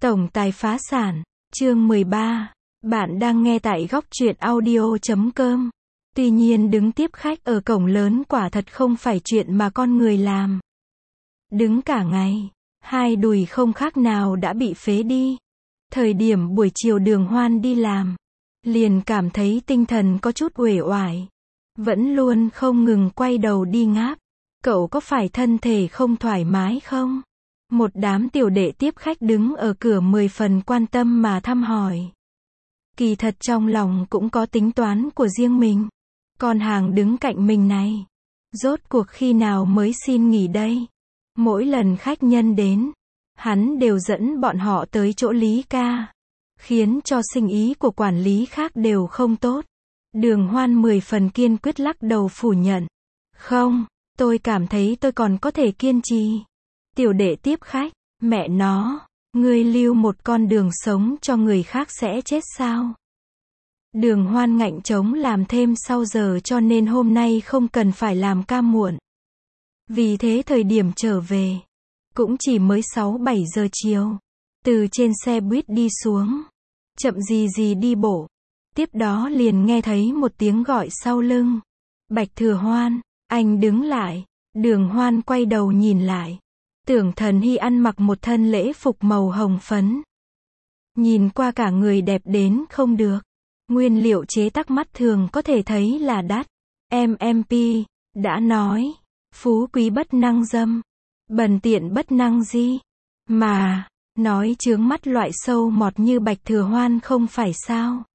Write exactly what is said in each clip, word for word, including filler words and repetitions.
Tổng tài phá sản, chương mười ba. Bạn đang nghe tại góc truyện audio chấm com. Tuy nhiên đứng tiếp khách ở cổng lớn quả thật không phải chuyện mà con người làm. Đứng cả ngày, hai đùi không khác nào đã bị phế đi. Thời điểm buổi chiều Đường Hoan đi làm, liền cảm thấy tinh thần có chút uể oải. Vẫn luôn không ngừng quay đầu đi ngáp. Cậu có phải thân thể không thoải mái không? Một đám tiểu đệ tiếp khách đứng ở cửa mười phần quan tâm mà thăm hỏi. Kỳ thật trong lòng cũng có tính toán của riêng mình. Con hàng đứng cạnh mình này, rốt cuộc khi nào mới xin nghỉ đây? Mỗi lần khách nhân đến, hắn đều dẫn bọn họ tới chỗ Lý ca, khiến cho sinh ý của quản lý khác đều không tốt. Đường Hoan mười phần kiên quyết lắc đầu phủ nhận. Không, tôi cảm thấy tôi còn có thể kiên trì. Tiểu đệ tiếp khách, mẹ nó, ngươi lưu một con đường sống cho người khác sẽ chết sao? Đường Hoan ngạnh chống làm thêm sau giờ cho nên hôm nay không cần phải làm ca muộn. Vì thế thời điểm trở về, cũng chỉ mới sáu bảy giờ chiều. Từ trên xe buýt đi xuống, chậm gì gì đi bộ. Tiếp đó liền nghe thấy một tiếng gọi sau lưng. Bạch Thừa Hoan, anh đứng lại. Đường Hoan quay đầu nhìn lại. Tưởng Thần Hy ăn mặc một thân lễ phục màu hồng phấn. Nhìn qua cả người đẹp đến không được. Nguyên liệu chế tác mắt thường có thể thấy là đắt. em em pê, đã nói, phú quý bất năng dâm, bần tiện bất năng di. Mà, nói chướng mắt loại sâu mọt như Bạch Thừa Hoan không phải sao.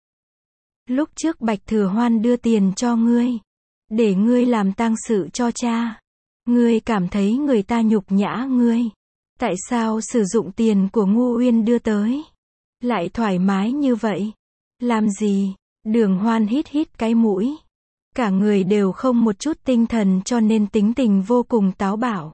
Lúc trước Bạch Thừa Hoan đưa tiền cho ngươi, để ngươi làm tang sự cho cha. Ngươi cảm thấy người ta nhục nhã ngươi. Tại sao sử dụng tiền của Ngu Uyên đưa tới, lại thoải mái như vậy? Làm gì? Đường Hoan hít hít cái mũi. Cả người đều không một chút tinh thần cho nên tính tình vô cùng táo bạo.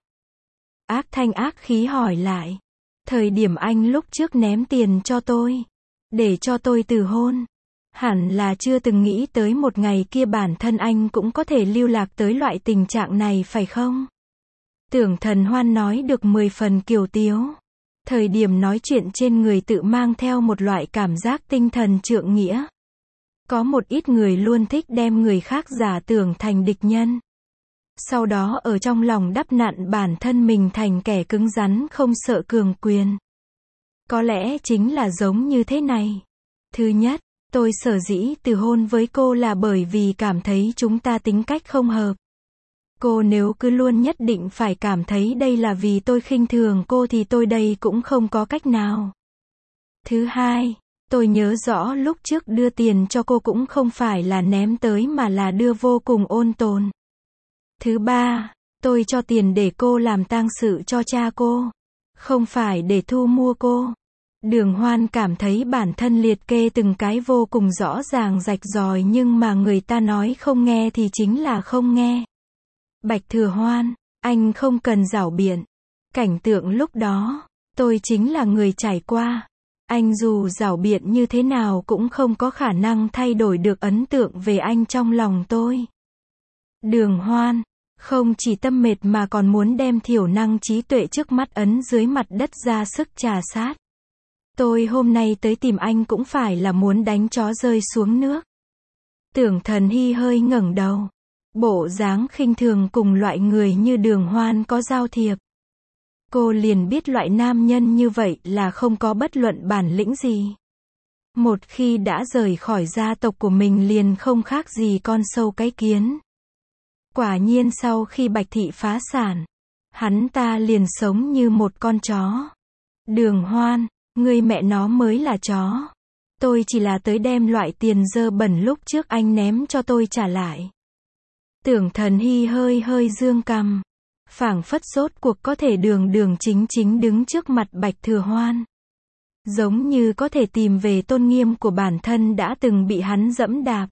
Ác thanh ác khí hỏi lại. Thời điểm anh lúc trước ném tiền cho tôi, để cho tôi từ hôn, hẳn là chưa từng nghĩ tới một ngày kia bản thân anh cũng có thể lưu lạc tới loại tình trạng này phải không? Tưởng Thần Hoan nói được mười phần kiều tiếu. Thời điểm nói chuyện trên người tự mang theo một loại cảm giác tinh thần trượng nghĩa. Có một ít người luôn thích đem người khác giả tưởng thành địch nhân. Sau đó ở trong lòng đắp nặn bản thân mình thành kẻ cứng rắn không sợ cường quyền. Có lẽ chính là giống như thế này. Thứ nhất, tôi sở dĩ từ hôn với cô là bởi vì cảm thấy chúng ta tính cách không hợp. Cô nếu cứ luôn nhất định phải cảm thấy đây là vì tôi khinh thường cô thì tôi đây cũng không có cách nào. Thứ hai, tôi nhớ rõ lúc trước đưa tiền cho cô cũng không phải là ném tới mà là đưa vô cùng ôn tồn. Thứ ba, tôi cho tiền để cô làm tang sự cho cha cô, không phải để thu mua cô. Đường Hoan cảm thấy bản thân liệt kê từng cái vô cùng rõ ràng rạch ròi nhưng mà người ta nói không nghe thì chính là không nghe. Bạch Thừa Hoan, anh không cần giảo biện. Cảnh tượng lúc đó, tôi chính là người trải qua. Anh dù giảo biện như thế nào cũng không có khả năng thay đổi được ấn tượng về anh trong lòng tôi. Đường Hoan, không chỉ tâm mệt mà còn muốn đem thiểu năng trí tuệ trước mắt ấn dưới mặt đất ra sức trà sát. Tôi hôm nay tới tìm anh cũng phải là muốn đánh chó rơi xuống nước. Tưởng Thần Hy hơi ngẩng đầu. Bộ dáng khinh thường cùng loại người như Đường Hoan có giao thiệp. Cô liền biết loại nam nhân như vậy là không có bất luận bản lĩnh gì. Một khi đã rời khỏi gia tộc của mình liền không khác gì con sâu cái kiến. Quả nhiên sau khi Bạch thị phá sản, hắn ta liền sống như một con chó. Đường Hoan, ngươi mẹ nó mới là chó. Tôi chỉ là tới đem loại tiền dơ bẩn lúc trước anh ném cho tôi trả lại. Tưởng Thần Hy hơi hơi dương cằm, phảng phất rốt cuộc có thể đường đường chính chính đứng trước mặt Bạch Thừa Hoan. Giống như có thể tìm về tôn nghiêm của bản thân đã từng bị hắn dẫm đạp.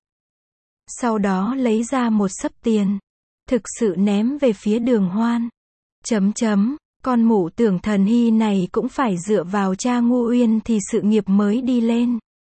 Sau đó lấy ra một xấp tiền, thực sự ném về phía Đường Hoan. Chấm chấm, con mụ Tưởng Thần Hy này cũng phải dựa vào cha Ngu Uyên thì sự nghiệp mới đi lên.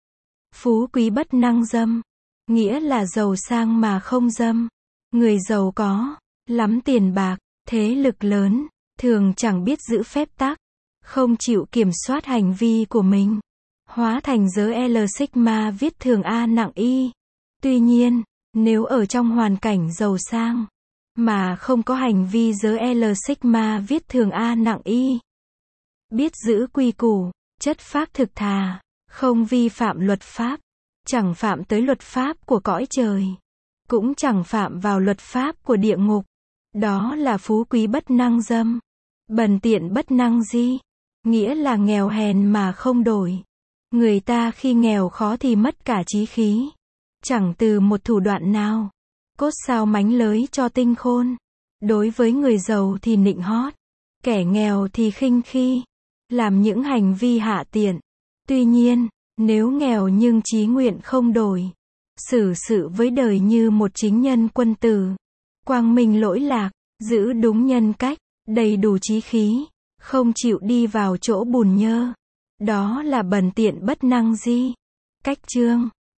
Phú quý bất năng dâm, nghĩa là giàu sang mà không dâm. Người giàu có lắm tiền bạc, thế lực lớn, thường chẳng biết giữ phép tắc, không chịu kiểm soát hành vi của mình, hóa thành giới L sigma viết thường A nặng Y. Tuy nhiên, nếu ở trong hoàn cảnh giàu sang, mà không có hành vi giới L sigma viết thường A nặng Y, biết giữ quy củ, chất phác thực thà, không vi phạm luật pháp, chẳng phạm tới luật pháp của cõi trời, cũng chẳng phạm vào luật pháp của địa ngục. Đó là phú quý bất năng dâm, bần tiện bất năng di, nghĩa là nghèo hèn mà không đổi. Người ta khi nghèo khó thì mất cả chí khí, chẳng từ một thủ đoạn nào, cốt sao mánh lới cho tinh khôn. Đối với người giàu thì nịnh hót, kẻ nghèo thì khinh khi, làm những hành vi hạ tiện. Tuy nhiên, nếu nghèo nhưng chí nguyện không đổi, xử sự với đời như một chính nhân quân tử, quang minh lỗi lạc, giữ đúng nhân cách, đầy đủ chí khí, không chịu đi vào chỗ bùn nhơ, đó là bần tiện bất năng di. Cách chương